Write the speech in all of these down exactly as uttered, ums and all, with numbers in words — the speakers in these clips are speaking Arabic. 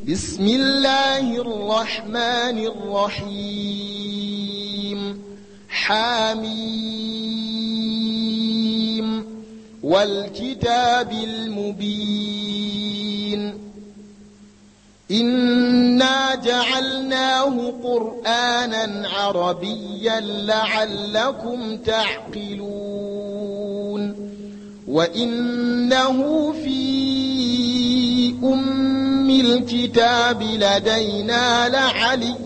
بسم الله الرحمن الرحيم حميم والكتاب المبين إنا جعلناه قرآنا عربيا لعلكم تعقلون وإنه في أم الكتاب لدينا لعلي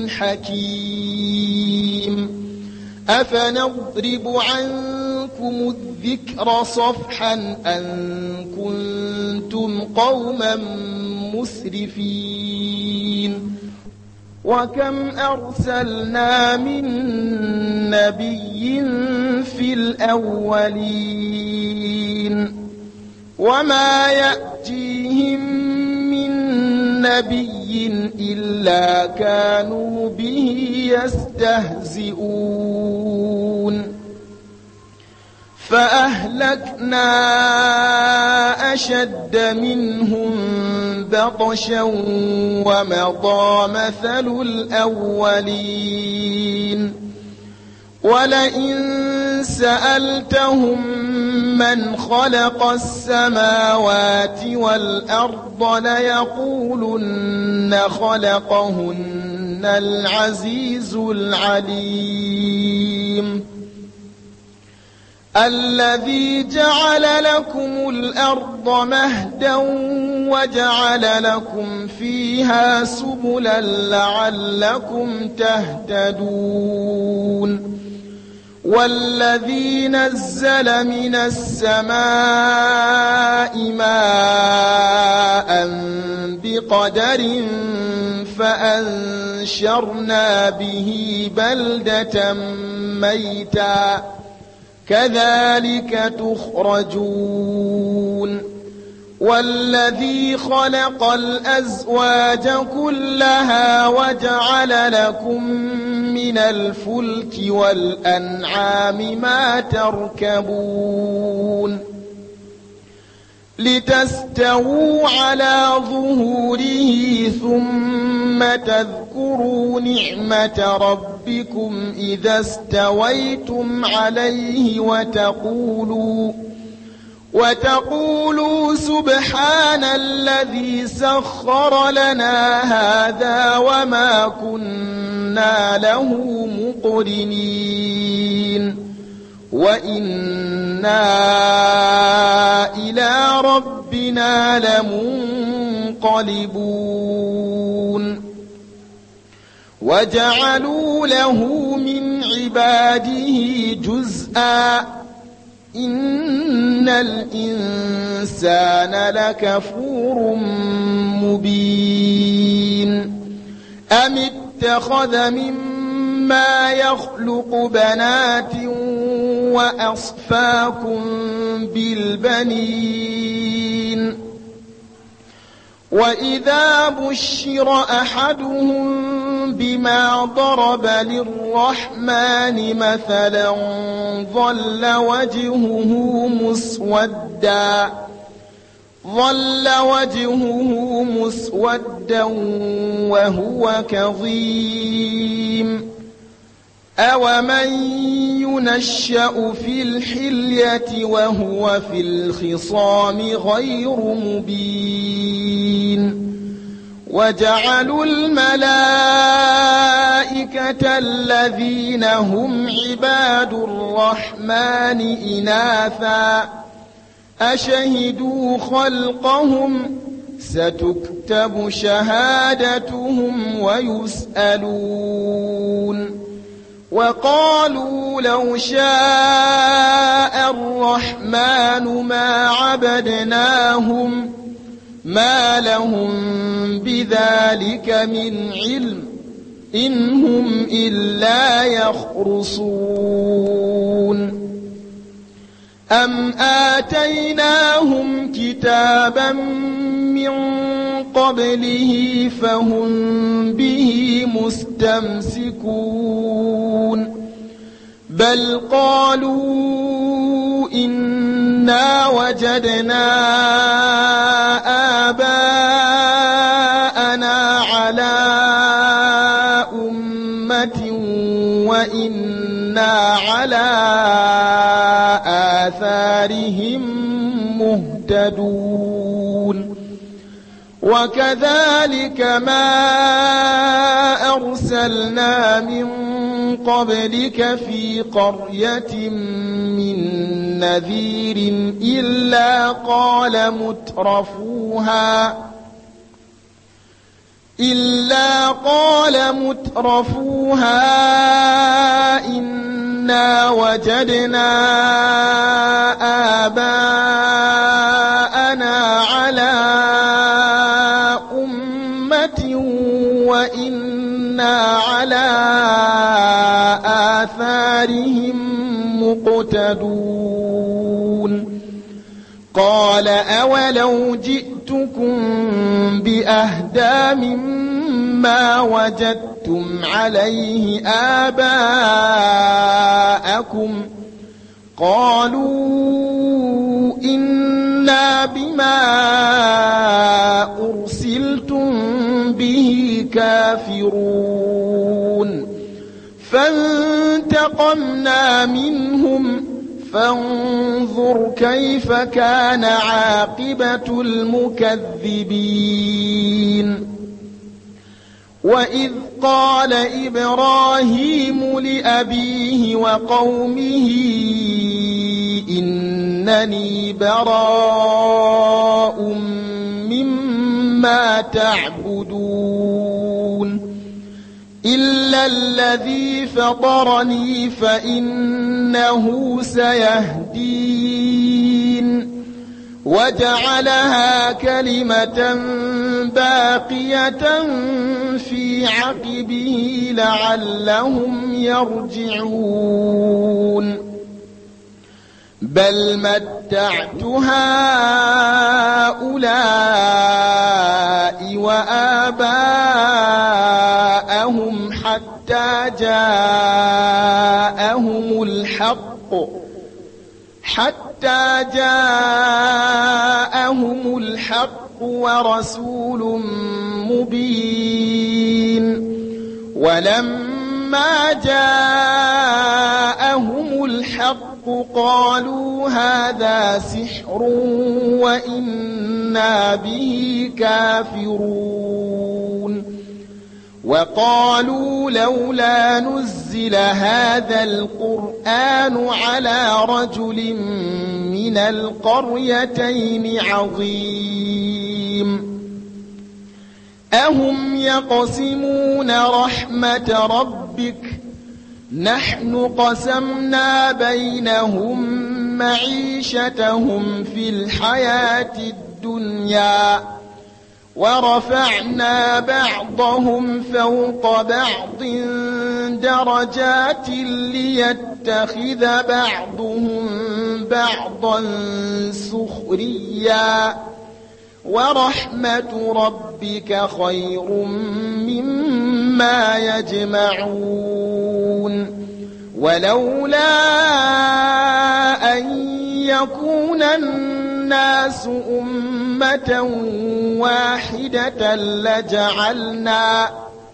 حكيم أفنضرب عنكم الذكر صفحا أن كنتم قوما مسرفين وكم أرسلنا من نبي في الأولين وما يأتيهم من نبي إلا كانوا به يستهزئون فأهلكنا أشد منهم بطشا ومضى مثل الأولين ولئن سألتهم من خلق السماوات والأرض ليقولن خلقهن العزيز العليم الذي جعل لكم الأرض مهدا وجعل لكم فيها سبلا لعلكم تهتدون والذي نزل من السماء ماء بقدر فأنشرنا به بلدة ميتا كذلك تخرجون والذي خلق الأزواج كلها وجعل لكم من الفلك والأنعام ما تركبون لتستووا على ظهوره ثم تذكروا نعمة ربكم إذا استويتم عليه وتقولوا وتقولوا سبحان الذي سخر لنا هذا وما كنا له مقرنين وإنا إلى ربنا لمنقلبون وجعلوا له من عباده جزءا إن الإنسان لكفور مبين أم اتخذ مما يخلق بنات وأصفاكم بالبنين وإذا بشر أحدهم بما ضرب للرحمن مثلا ظل وجهه مسودا ظل وجهه مسودا وهو كظيم أومن ينشأ في الحلية وهو في الخصام غير مبين وجعلوا الملائكة الذين هم عباد الرحمن إناثا أشهدوا خلقهم ستكتب شهادتهم ويسألون وقالوا لو شاء الرحمن ما عبدناهم ما لهم بذلك من علم إن هم إلا يخرصون أم آتيناهم كتابا من قبله فهم به مستمسكون بل قالوا إنا وجدنا آباءنا وجعلنا على أمة وإنا على آثارهم مهتدون وكذلك ما أرسلنا من قبلك في قرية من نذير إلا قال مترفوها إلا قال مترفوها إنا وجدنا آباءنا على أمة وإنا على آثارهم مقتدون قال أولو جئتكم بأهدى مما وجدتم عليه آباءكم قالوا إنا بما أرسلتم به كافرون فانتقمنا منهم فانظر كيف كان عاقبة المكذبين وإذ قال إبراهيم لأبيه وقومه إنني براء مما تعبدون إلا الذي فطرني فإنه سيهدين وجعلها كلمة باقية في عقبه لعلهم يرجعون بل متعت هؤلاء وآباءهم حتى جاءهم الحق حتى جاءهم الحق ورسول مبين ولما جاءهم الحق قالوا هذا سحر وإنا به كافرون وقالوا لولا نزل هذا القرآن على رجل من القريتين عظيم أهم يقسمون رحمة ربك نحن قسمنا بينهم معيشتهم في الحياة الدنيا ورفعنا بعضهم فوق بعض درجات ليتخذ بعضهم بعضا سخريا ورحمة ربك خير مما يجمعون ولولا أن يكون الناس أمة واحدة لجعلنا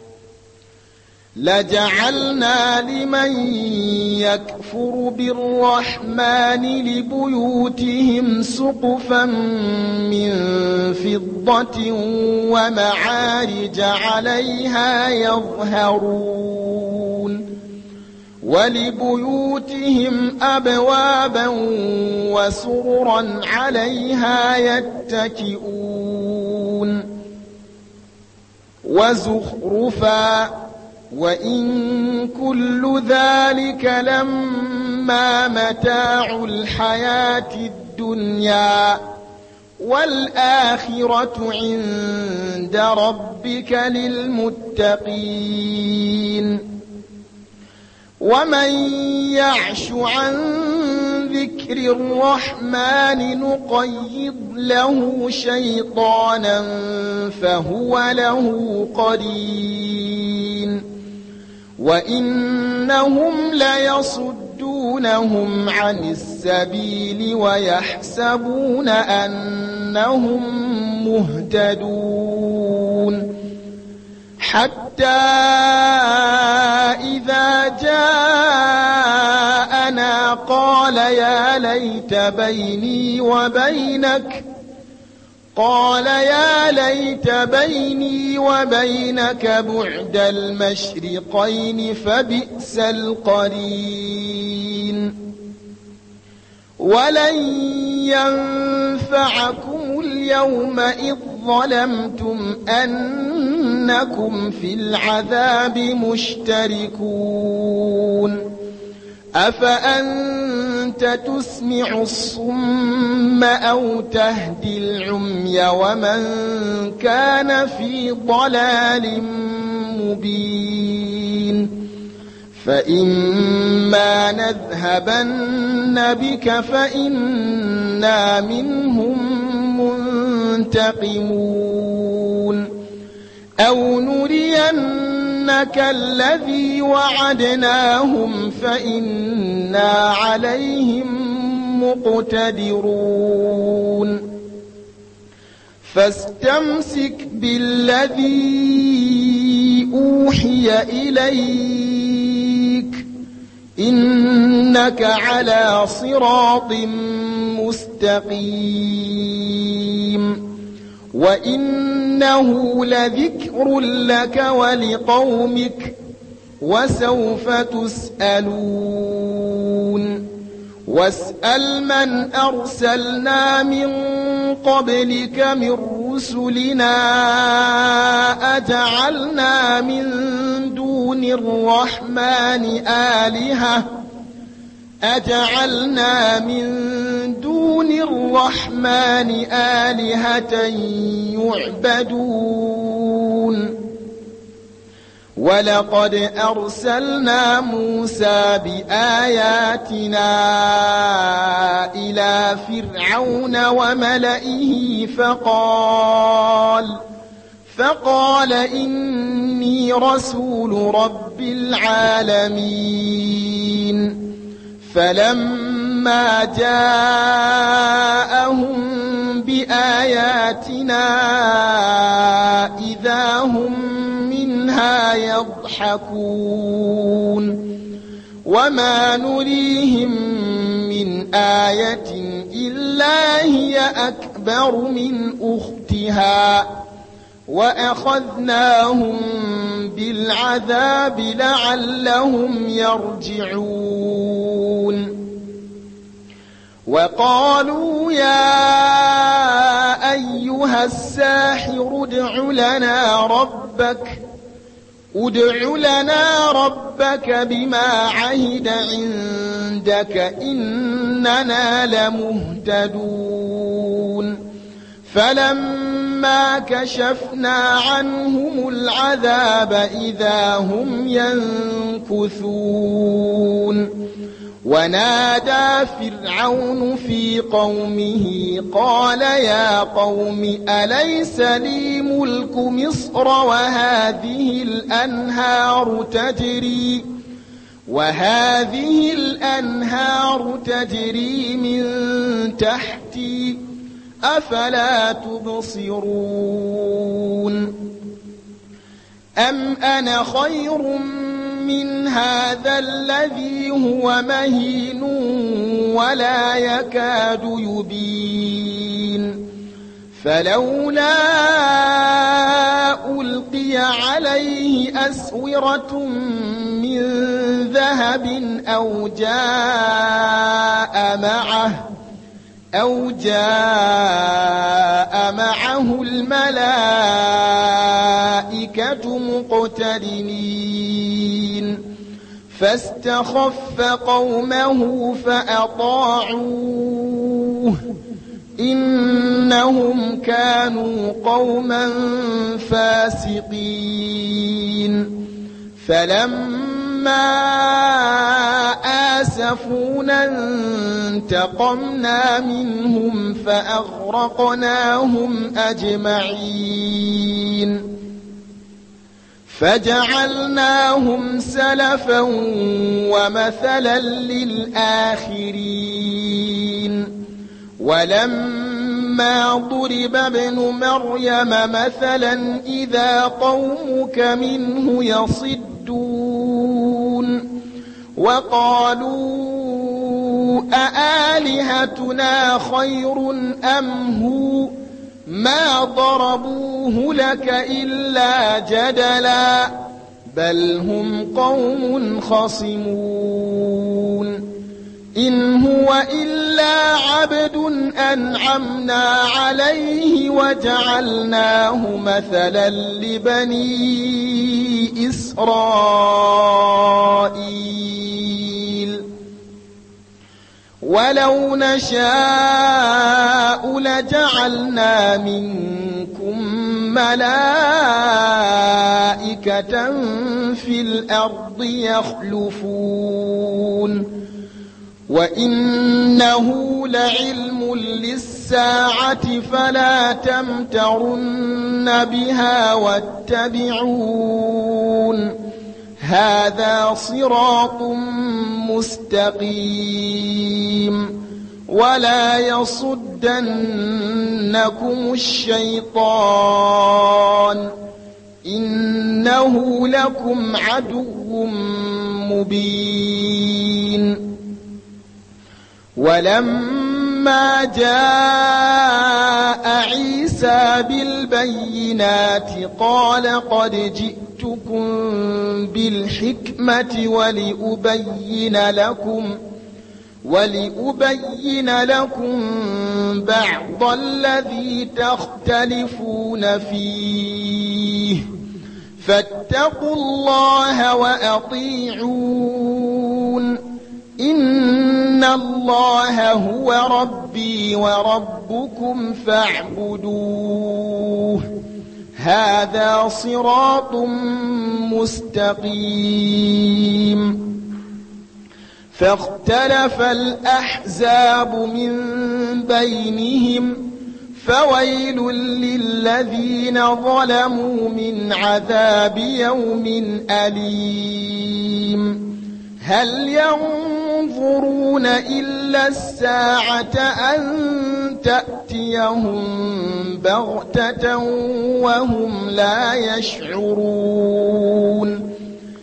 لجعلنا لمن يكفر بالرحمن لبيوتهم سقفا من فضة ومعارج عليها يظهرون ولبيوتهم أبوابا وسررا عليها يتكئون وزخرفا وإن كل ذلك لما متاع الحياة الدنيا والآخرة عند ربك للمتقين ومن يعش عن ذكر الرحمن نقيض له شيطانا فهو له قرين وإنهم ليصدونهم عن السبيل ويحسبون أنهم مهتدون حتى إذا جاءنا قال يا ليت بيني وبينك قال يا ليت بيني وبينك بعد المشرقين فبئس القرين ولن ينفعكم اليوم إذ ظلمتم أنكم في العذاب مشتركون أفأنت تسمع الصم أو تهدي العمي ومن كان في ضلال مبين فإما نذهبن بك فإنا منهم منتقمون أو نرينك الذي وعدناهم فإنا عليهم مقتدرون فاستمسك بالذي أوحي إليك إنك على صراط مستقيم وإنه لذكر لك ولقومك وسوف تسألون واسأل من أرسلنا من قبلك من رسلنا أجعلنا من دون الرحمن آلهة أجعلنا من دون الرحمن آلهة يعبدون ولقد أرسلنا موسى بآياتنا إلى فرعون وملئه فقال فقال إني رسول رب العالمين فلما جاءهم بآياتنا إذا هم منها يضحكون وما نريهم من آية إلا هي أكبر من أختها وأخذناهم بالعذاب لعلهم يرجعون وقالوا يا أيها الساحر ادع لنا ربك ادع لنا ربك بما عهد عندك إننا لمهتدون فلما كشفنا عنهم العذاب إذا هم ينكثون ونادى فرعون في قومه قال يا قوم أليس لي ملك مصر وهذه الأنهار تجري وهذه الأنهار تجري من تحتي أفلا تبصرون أم أنا خير من هذا الذي هو مهين ولا يكاد يبين فلولا ألقي عليه أسورة من ذهب أو جاء معه أو جاء معه الملائكة مقترنين فاستخف قومه فأطاعوه إنهم كانوا قوما فاسقين فلما آسفونا انتقمنا منهم فأغرقناهم أجمعين فجعلناهم سلفا ومثلا للآخرين ولما ولما ضرب ابن مريم مثلا إذا قومك منه يصدون وقالوا أآلهتنا خير أم هو ما ضربوه لك إلا جدلا بل هم قوم خصمون إن هو إلا عبد أنعمنا عليه وجعلناه مثلا لبني إسرائيل ولو نشاء لجعلنا منكم ملائكة في الأرض يخلفون وإنه لعلم للساعة فلا تمترن بها واتبعون هذا صراط مستقيم ولا يصدنكم الشيطان إنه لكم عدو مبين ولما جاء عيسى بالبينات قال قد جئتكم بالحكمة ولأبين لكم ولأبين لكم بعض الذي تختلفون فيه فاتقوا الله وأطيعون إن الله هو ربي وربكم فاعبدوه هذا صراط مستقيم فاختلف الأحزاب من بينهم فويل للذين ظلموا من عذاب يوم أليم هل ينظرون إلا الساعة أن تأتيهم بغتة وهم لا يشعرون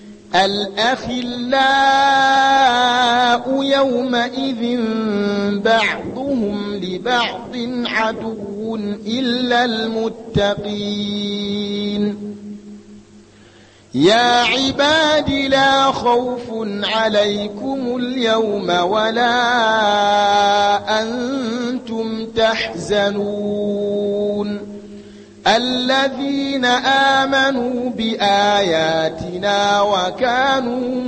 الأخلاء يومئذ بعضهم لبعض عدو إلا المتقين يا عباد لا خوف عليكم اليوم ولا أنتم تحزنون الذين آمنوا بآياتنا وكانوا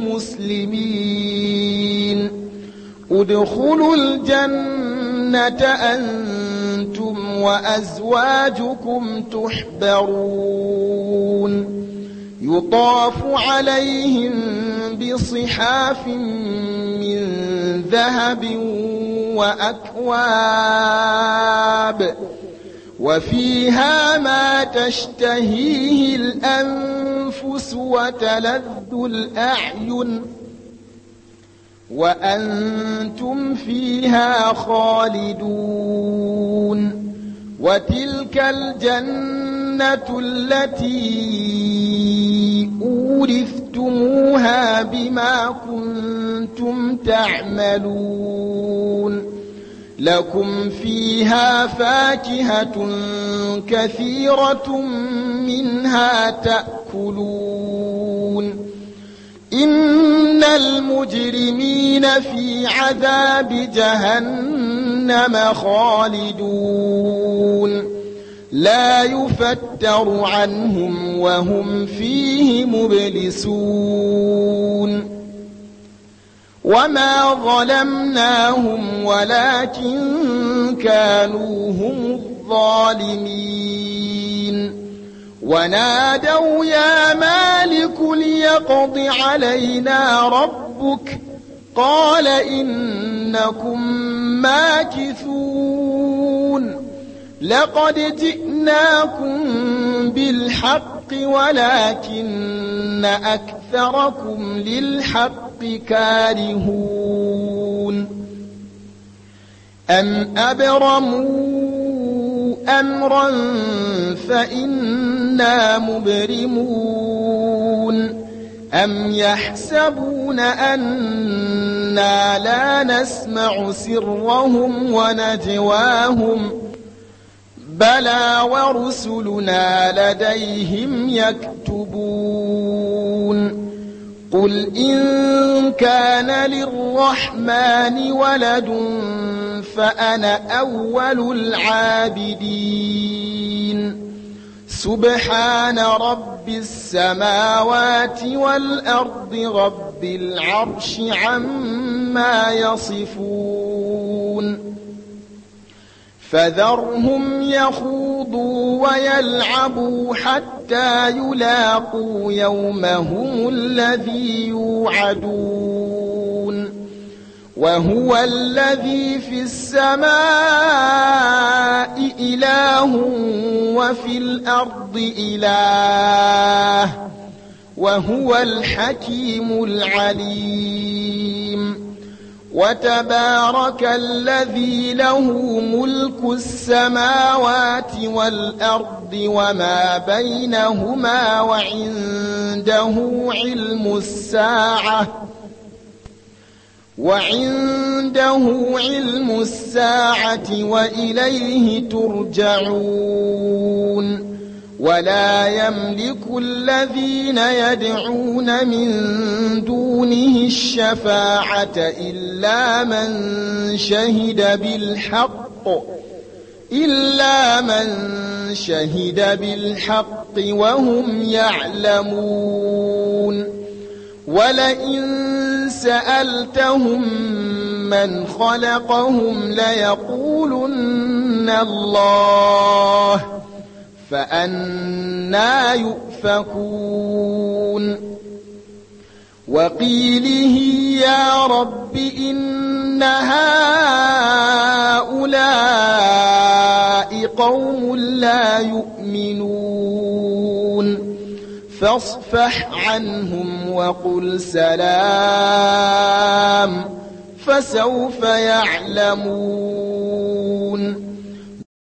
مسلمين ادخلوا الجنة أنتم وأزواجكم تحبرون يطاف عليهم بصحاف من ذهب وأكواب وفيها ما تشتهيه الأنفس وتلذ الأعين وأنتم فيها خالدون وتلك الجنة التي أورثتموها بما كنتم تعملون لكم فيها فاكهة كثيرة منها تأكلون إن المجرمين في عذاب جهنم خالدون لا يفتر عنهم وهم فيه مبلسون وما ظلمناهم ولكن كانوا هم الظالمين ونادوا يا مالك ليقض علينا ربك قال إنكم ماكثون لقد جئناكم بالحق ولكن أكثركم للحق كارهون أم أبرموا أمرا فإنا مبرمون أم يحسبون أنا لا نسمع سرهم ونجواهم بلى ورسلنا لديهم يكتبون قل إن كان للرحمن ولد فأنا أول العابدين سبحان رب السماوات والأرض رب العرش عما يصفون فذرهم يخوضوا ويلعبوا حتى يلاقوا يومهم الذي يوعدون وهو الذي في السماء إله وفي الأرض إله وهو الحكيم العليم وتبارك الذي له ملك السماوات والأرض وما بينهما وعنده علم الساعة وعنده علم الساعة وإليه ترجعون ولا يملك الذين يدعون من دونه الشفاعة إلا من شهد بالحق إلا من شهد بالحق وهم يعلمون ولئن سألتهم من خلقهم ليقولن الله فأنى يؤفكون وقيله يا رب إن هؤلاء قوم لا يؤمنون فاصفح عنهم وقل سلام فسوف يعلمون